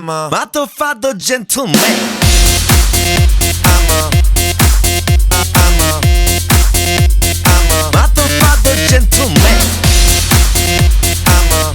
I'm a mother, father, gentleman. I'm a mother, father, gentleman. I'm a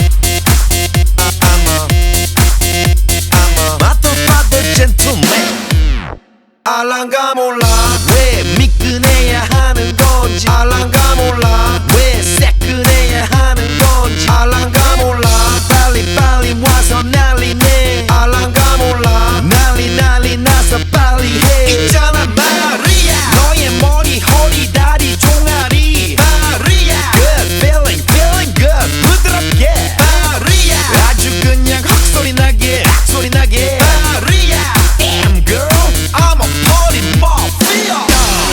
mother, father, gentleman. 알랑가 몰라 왜 미끈해야 하는 건지. 알랑가 몰라 왜 새끈해야 하는 건지. 알랑가 몰라 빨리 와서 난리네. 알랑가 몰라 난리 나서 빨리 해. 있잖아 마리아 너의 머리 허리 다리 종아리 마리아 Good feeling good 부드럽게 마리아 아주 그냥 헉소리 나게 마리아 Damn girl I'm a party mafia.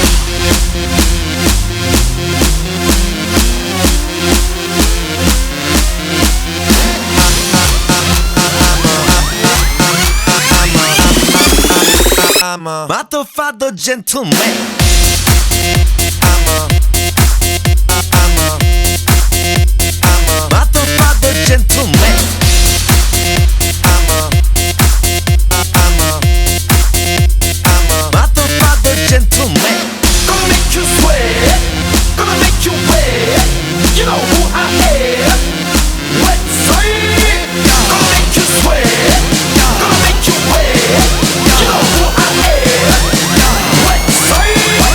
I'm a mother, father, gentleman. I'm a mother, father, gentleman. I'm a mother, father, gentleman. Gonna make you sweat, gonna make you wet. You know who I am. Let's say, gonna make you sweat, gonna make you wet. You know who I am. Let's say,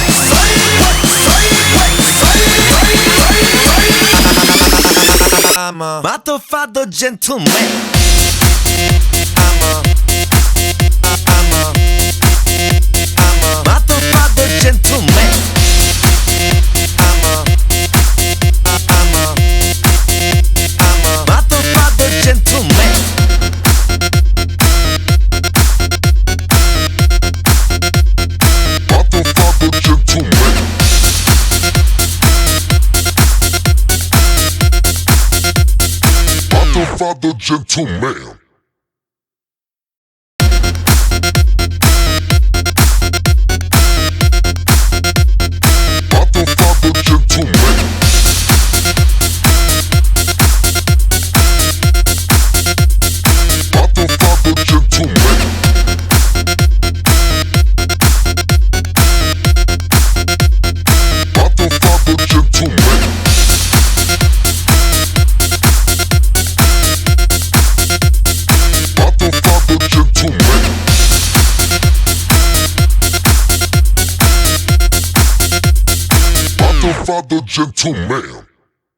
I'm a mother, father, gentleman. I'm a mother, father, gentleman. I'm a mother, father, gentleman. Mother, father, gentleman. Mother, father, gentleman. Mother, father, gentleman. Mother, father, gentleman. Mother, father, gentleman. Mother, father, gentleman. Mother, father, gentleman.